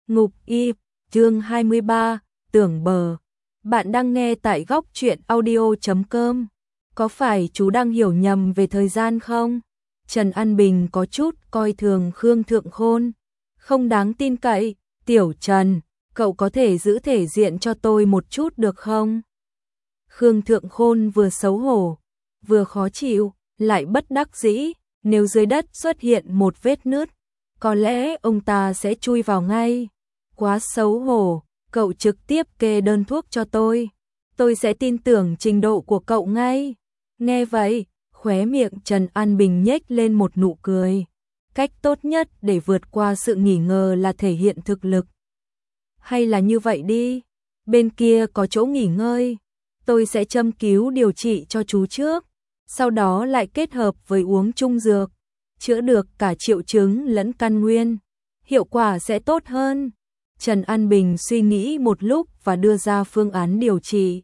Ngục Y, chương 23, Tưởng Bờ. Bạn đang nghe tại góc truyện audio.com. Có phải chú đang hiểu nhầm về thời gian không? Trần An Bình có chút coi thường Khương Thượng Khôn. Không đáng tin cậy. Tiểu Trần, cậu có thể giữ thể diện cho tôi một chút được không? Khương Thượng Khôn vừa xấu hổ, vừa khó chịu, lại bất đắc dĩ. Nếu dưới đất xuất hiện một vết nứt, có lẽ ông ta sẽ chui vào ngay. Quá xấu hổ, cậu trực tiếp kê đơn thuốc cho tôi sẽ tin tưởng trình độ của cậu ngay. Nghe vậy, khóe miệng Trần An Bình nhếch lên một nụ cười. Cách tốt nhất để vượt qua sự nghi ngờ là thể hiện thực lực. Hay là như vậy đi, bên kia có chỗ nghỉ ngơi, tôi sẽ châm cứu điều trị cho chú trước, sau đó lại kết hợp với uống chung dược, chữa được cả triệu chứng lẫn căn nguyên, hiệu quả sẽ tốt hơn. Trần An Bình suy nghĩ một lúc và đưa ra phương án điều trị.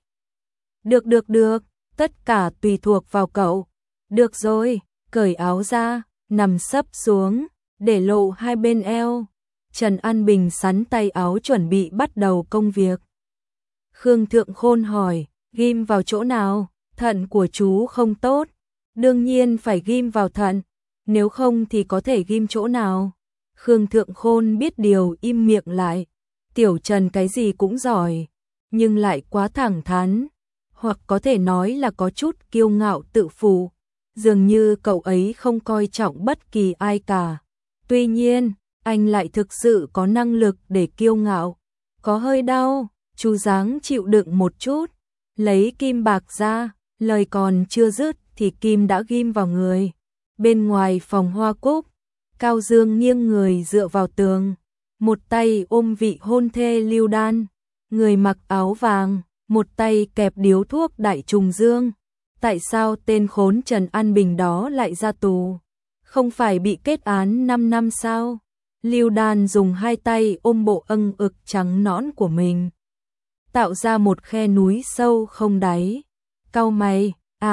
Được, tất cả tùy thuộc vào cậu. Được rồi, cởi áo ra, nằm sấp xuống, để lộ hai bên eo. Trần An Bình xắn tay áo chuẩn bị bắt đầu công việc. Khương Thượng Khôn hỏi, ghim vào chỗ nào? Thận của chú không tốt. Đương nhiên phải ghim vào thận, nếu không thì có thể ghim chỗ nào? Khương Thượng Khôn biết điều im miệng lại. Tiểu Trần cái gì cũng giỏi, nhưng lại quá thẳng thắn, hoặc có thể nói là có chút kiêu ngạo tự phụ. Dường như cậu ấy không coi trọng bất kỳ ai cả. Tuy nhiên, anh lại thực sự có năng lực để kiêu ngạo. Có hơi đau, chú ráng chịu đựng một chút. Lấy kim bạc ra, lời còn chưa dứt thì kim đã ghim vào người. Bên ngoài phòng hoa cúc, Cao Dương nghiêng người dựa vào tường, một tay ôm vị hôn thê Lưu Đan, người mặc áo vàng, một tay kẹp điếu thuốc Đại Trùng Dương. Tại sao tên khốn Trần An Bình đó lại ra tù? Không phải bị kết án 5 năm sao? Lưu Đan dùng hai tay ôm bộ âng ực trắng nõn của mình, tạo ra một khe núi sâu không đáy. Cau mày,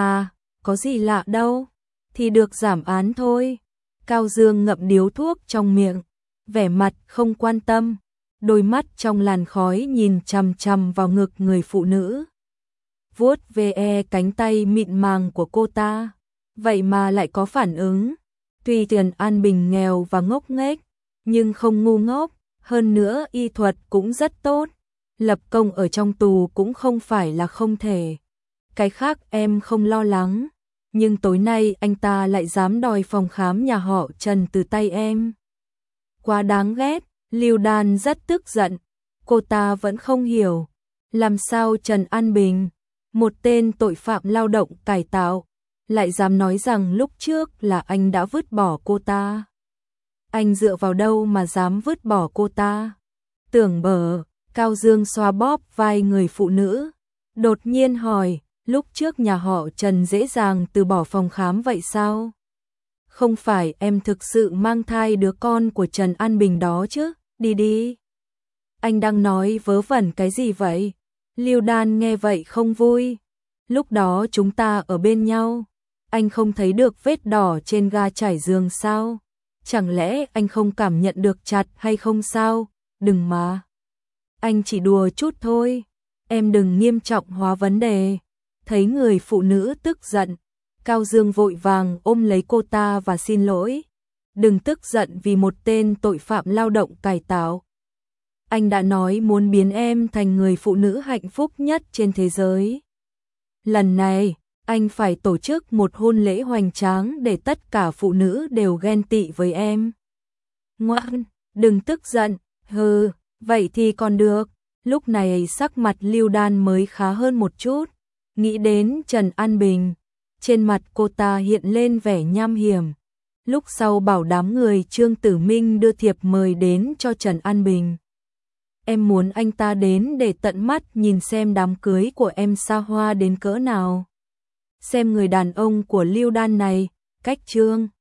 có gì lạ đâu, thì được giảm án thôi. Cao Dương ngậm điếu thuốc trong miệng, vẻ mặt không quan tâm, đôi mắt trong làn khói nhìn chằm chằm vào ngực người phụ nữ. Vuốt ve cánh tay mịn màng của cô ta, vậy mà lại có phản ứng. Tuy Trần An Bình nghèo và ngốc nghếch, nhưng không ngu ngốc, hơn nữa y thuật cũng rất tốt. Lập công ở trong tù cũng không phải là không thể. Cái khác em không lo lắng, nhưng tối nay anh ta lại dám đòi phòng khám nhà họ Trần từ tay em. Quá đáng ghét. Lưu Đan rất tức giận. Cô ta vẫn không hiểu, làm sao Trần An Bình, một tên tội phạm lao động cải tạo, lại dám nói rằng lúc trước là anh đã vứt bỏ cô ta. Anh dựa vào đâu mà dám vứt bỏ cô ta? Tưởng Bờ. Cao Dương xoa bóp vai người phụ nữ, đột nhiên hỏi, lúc trước nhà họ Trần dễ dàng từ bỏ phòng khám vậy sao? Không phải em thực sự mang thai đứa con của Trần An Bình đó chứ? Đi. Anh đang nói vớ vẩn cái gì vậy? Lưu Đan nghe vậy không vui. Lúc đó chúng ta ở bên nhau, anh không thấy được vết đỏ trên ga trải giường sao? Chẳng lẽ anh không cảm nhận được chặt hay không sao? Đừng mà. Anh chỉ đùa chút thôi, em đừng nghiêm trọng hóa vấn đề. Thấy người phụ nữ tức giận, Cao Dương vội vàng ôm lấy cô ta và xin lỗi. Đừng tức giận vì một tên tội phạm lao động cải tạo. Anh đã nói muốn biến em thành người phụ nữ hạnh phúc nhất trên thế giới. Lần này, anh phải tổ chức một hôn lễ hoành tráng để tất cả phụ nữ đều ghen tị với em. Ngoan, đừng tức giận. Vậy thì còn được. Lúc này sắc mặt Lưu Đan mới khá hơn một chút. Nghĩ đến Trần An Bình, trên mặt cô ta hiện lên vẻ nham hiểm. Lúc sau bảo đám người Trương Tử Minh đưa thiệp mời đến cho Trần An Bình. Em muốn anh ta đến để tận mắt nhìn xem đám cưới của em xa hoa đến cỡ nào. Xem người đàn ông của Lưu Đan này, cách Trương